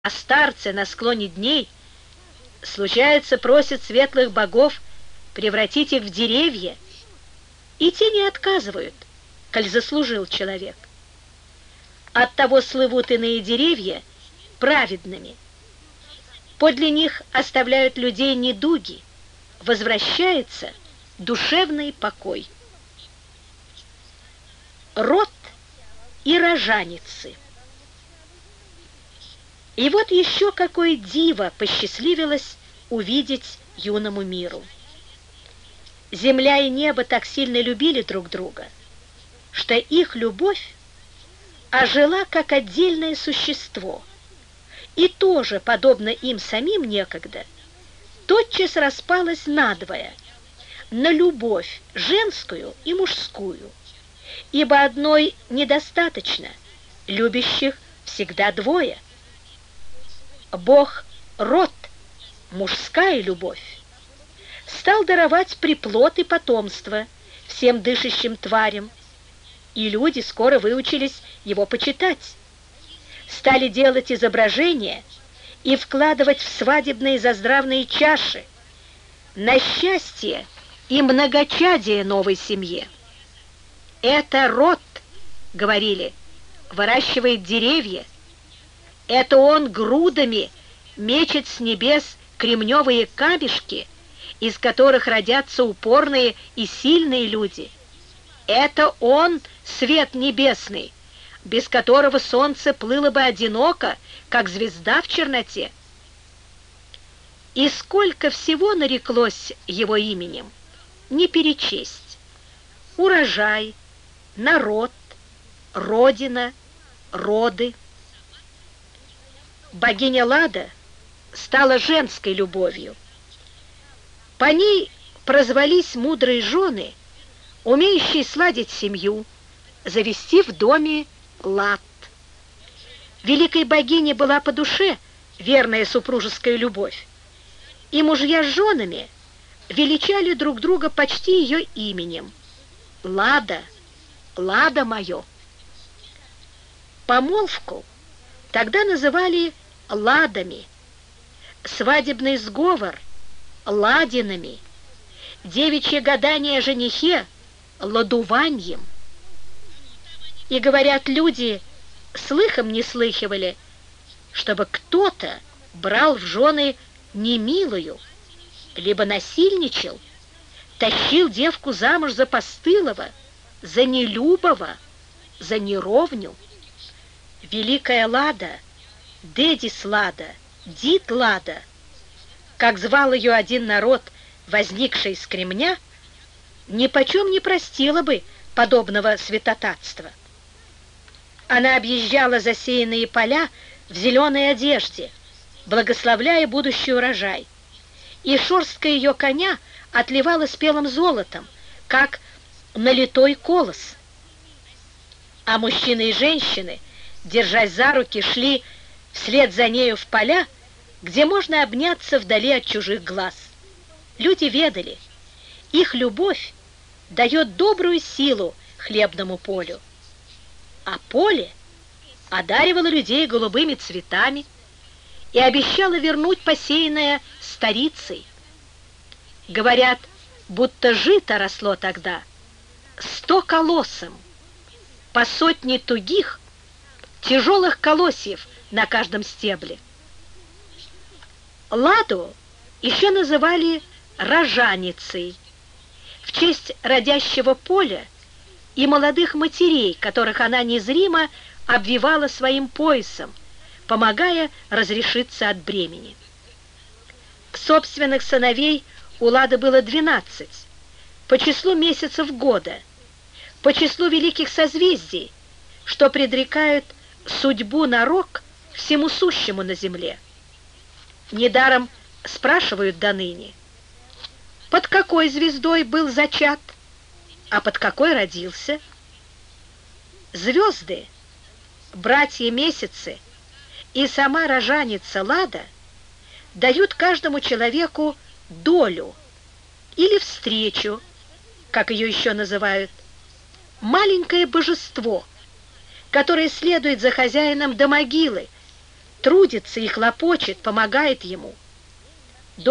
А старцы на склоне дней, случается, просят светлых богов превратить их в деревья, и те не отказывают, коль заслужил человек. Оттого слывут иные деревья праведными. Подле них оставляют людей недуги, возвращается душевный покой. Род и рожаницы. И вот еще какое диво посчастливилось увидеть юному миру. Земля и небо так сильно любили друг друга, что их любовь ожила как отдельное существо, и тоже, подобно им самим некогда, тотчас распалась надвое, на любовь женскую и мужскую, ибо одной недостаточно, любящих всегда двое. Бог — род, мужская любовь, стал даровать приплод и потомство всем дышащим тварям, и люди скоро выучились его почитать, стали делать изображения и вкладывать в свадебные заздравные чаши на счастье и многочадие новой семье. Это род, говорили, выращивает деревья, это он грудами мечет с небес кремневые камешки, из которых родятся упорные и сильные люди. Это он свет небесный, без которого солнце плыло бы одиноко, как звезда в черноте. И сколько всего нареклось его именем, не перечесть. Урожай, народ, родина, роды. Богиня Лада стала женской любовью. По ней прозвались мудрые жены, умеющие сладить семью, завести в доме лад. Великой богине была по душе верная супружеская любовь, и мужья с женами величали друг друга почти ее именем. Лада, Лада мое. Помолвку тогда называли ладами, свадебный сговор — ладинами, девичье гадание о женихе — ладуваньем. И, говорят, люди слыхом не слыхивали, чтобы кто-то брал в жены немилую, либо насильничал, тащил девку замуж за постылого, за нелюбого, за неровню. Великая Лада, Дедис Лада, Дит Лада, как звал ее один народ, возникший из кремня, нипочем не простила бы подобного святотатства. Она объезжала засеянные поля в зеленой одежде, благословляя будущий урожай, и шерстка ее коня отливала спелым золотом, как налитой колос. А мужчины и женщины, держась за руки, шли вслед за нею в поля, где можно обняться вдали от чужих глаз. Люди ведали, их любовь дает добрую силу хлебному полю, а поле одаривало людей голубыми цветами и обещало вернуть посеянное старицей. Говорят, будто жито росло тогда 100 колосом, по сотне тугих, тяжелых колосьев на каждом стебле. Ладу еще называли рожаницей, в честь родящего поля и молодых матерей, которых она незримо обвивала своим поясом, помогая разрешиться от бремени. Собственных сыновей у Лады было 12, по числу месяцев года, по числу великих созвездий, что предрекают судьбу на рок всему сущему на земле. Недаром спрашивают доныне, под какой звездой был зачат, а под какой родился? Звезды, братья-месяцы и сама рожаница Лада дают каждому человеку долю или встречу, как ее еще называют, маленькое божество, которое следует за хозяином до могилы, трудится и хлопочет, помогает ему.